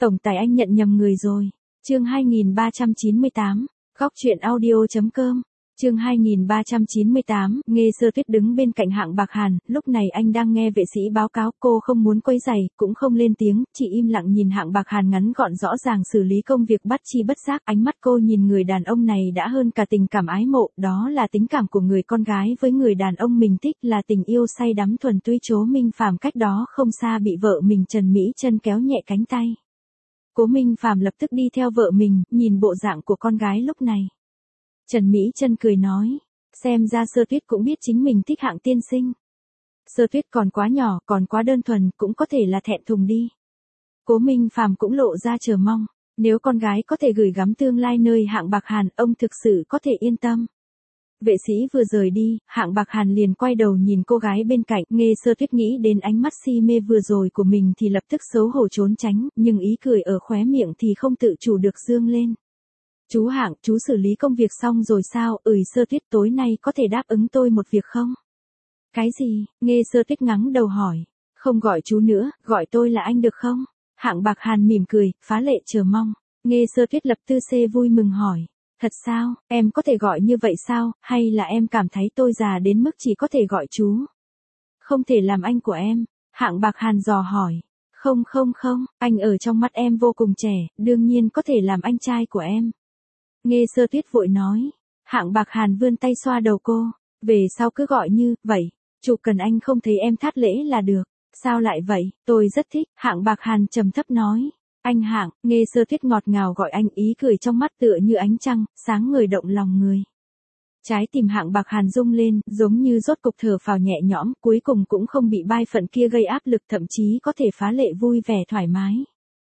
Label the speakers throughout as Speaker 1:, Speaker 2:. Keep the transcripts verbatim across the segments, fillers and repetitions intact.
Speaker 1: Tổng tài anh nhận nhầm người rồi. Chương hai nghìn ba trăm chín mươi tám, góc truyện audio.com. Chương hai nghìn ba trăm chín mươi tám, Nghê Sơ Tuyết đứng bên cạnh Hạng Bạc Hàn, lúc này anh đang nghe vệ sĩ báo cáo, cô không muốn quấy rầy, cũng không lên tiếng, chỉ im lặng nhìn Hạng Bạc Hàn ngắn gọn rõ ràng xử lý công việc bất chi bất giác, ánh mắt cô nhìn người đàn ông này đã hơn cả tình cảm ái mộ, đó là tình cảm của người con gái với người đàn ông mình thích, là tình yêu say đắm thuần túy. Cố Minh Phàm cách đó không xa bị vợ mình Trần Mỹ Chân kéo nhẹ cánh tay. Cố Minh Phàm lập tức đi theo vợ mình, nhìn bộ dạng của con gái lúc này. Trần Mỹ Chân cười nói, xem ra Sơ Tuyết cũng biết chính mình thích Hạng tiên sinh. Sơ Tuyết còn quá nhỏ, còn quá đơn thuần, cũng có thể là thẹn thùng đi. Cố Minh Phàm cũng lộ ra chờ mong, nếu con gái có thể gửi gắm tương lai nơi Hạng Bạc Hàn, ông thực sự có thể yên tâm. Vệ sĩ vừa rời đi, Hạng Bạc Hàn liền quay đầu nhìn cô gái bên cạnh, Nghê Sơ Tuyết nghĩ đến ánh mắt si mê vừa rồi của mình thì lập tức xấu hổ trốn tránh, nhưng ý cười ở khóe miệng thì không tự chủ được dương lên. Chú Hạng, chú xử lý công việc xong rồi sao? Ừi Sơ Tuyết, tối nay có thể đáp ứng tôi một việc không? Cái gì? Nghê Sơ Tuyết ngắng đầu hỏi. Không gọi chú nữa, gọi tôi là anh được không? Hạng Bạc Hàn mỉm cười, phá lệ chờ mong. Nghê Sơ Tuyết lập tư xê vui mừng hỏi. Thật sao, em có thể gọi như vậy sao, hay là em cảm thấy tôi già đến mức chỉ có thể gọi chú? Không thể làm anh của em. Hạng Bạc Hàn dò hỏi. Không không không, anh ở trong mắt em vô cùng trẻ, đương nhiên có thể làm anh trai của em. Nghê Sơ Tuyết vội nói. Hạng Bạc Hàn vươn tay xoa đầu cô. Về sau cứ gọi như vậy, chủ cần anh không thấy em thắt lễ là được. Sao lại vậy, tôi rất thích. Hạng Bạc Hàn trầm thấp nói. Anh Hạng. Nghê Sơ Tuyết ngọt ngào gọi anh, ý cười trong mắt tựa như ánh trăng, sáng người động lòng người. Trái tim Hạng Bạc Hàn rung lên, giống như rốt cục thở phào nhẹ nhõm, cuối cùng cũng không bị bai phận kia gây áp lực, thậm chí có thể phá lệ vui vẻ thoải mái.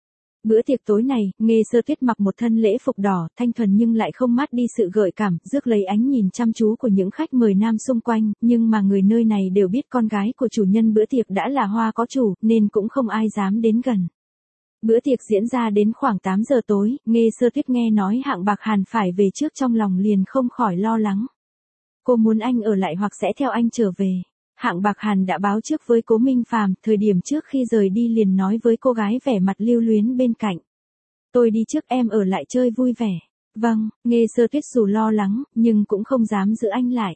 Speaker 1: Bữa tiệc tối này, Nghê Sơ Tuyết mặc một thân lễ phục đỏ, thanh thuần nhưng lại không mất đi sự gợi cảm, rước lấy ánh nhìn chăm chú của những khách mời nam xung quanh, nhưng mà người nơi này đều biết con gái của chủ nhân bữa tiệc đã là hoa có chủ, nên cũng không ai dám đến gần. Bữa tiệc diễn ra đến khoảng tám giờ tối, Nghê Sơ Tuyết nghe nói Hạng Bạc Hàn phải về trước, trong lòng liền không khỏi lo lắng. Cô muốn anh ở lại hoặc sẽ theo anh trở về. Hạng Bạc Hàn đã báo trước với Cố Minh Phàm, thời điểm trước khi rời đi liền nói với cô gái vẻ mặt lưu luyến bên cạnh. Tôi đi trước, em ở lại chơi vui vẻ. Vâng, Nghê Sơ Tuyết dù lo lắng, nhưng cũng không dám giữ anh lại.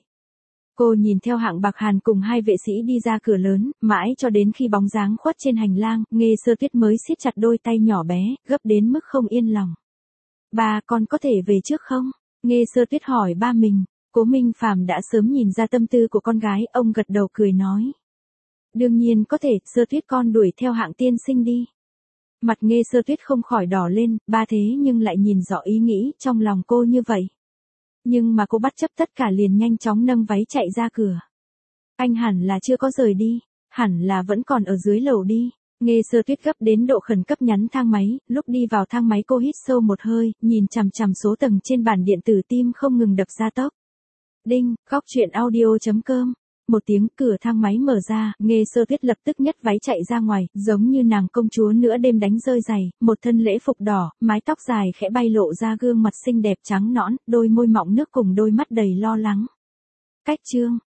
Speaker 1: Cô nhìn theo Hạng Bạc Hàn cùng hai vệ sĩ đi ra cửa lớn, mãi cho đến khi bóng dáng khuất trên hành lang, Nghê Sơ Tuyết mới siết chặt đôi tay nhỏ bé, gấp đến mức không yên lòng. Ba, con có thể về trước không? Nghê Sơ Tuyết hỏi ba mình. Cố Minh Phàm đã sớm nhìn ra tâm tư của con gái, ông gật đầu cười nói. Đương nhiên có thể, Sơ Tuyết con đuổi theo Hạng tiên sinh đi. Mặt Nghê Sơ Tuyết không khỏi đỏ lên, ba thế nhưng lại nhìn rõ ý nghĩ trong lòng cô như vậy. Nhưng mà cô bất chấp tất cả liền nhanh chóng nâng váy chạy ra cửa. Anh hẳn là chưa có rời đi, hẳn là vẫn còn ở dưới lầu đi. Nghê Sơ Tuyết gấp đến độ khẩn cấp nhắn thang máy, lúc đi vào thang máy cô hít sâu một hơi, nhìn chằm chằm số tầng trên bàn điện tử, tim không ngừng đập ra tốc. Đinh, góc truyện audio.com. Một tiếng, cửa thang máy mở ra, Nghê Sơ Tuyết lập tức nhấc váy chạy ra ngoài, giống như nàng công chúa nửa đêm đánh rơi giày, một thân lễ phục đỏ, mái tóc dài khẽ bay lộ ra gương mặt xinh đẹp trắng nõn, đôi môi mọng nước cùng đôi mắt đầy lo lắng. Cách chương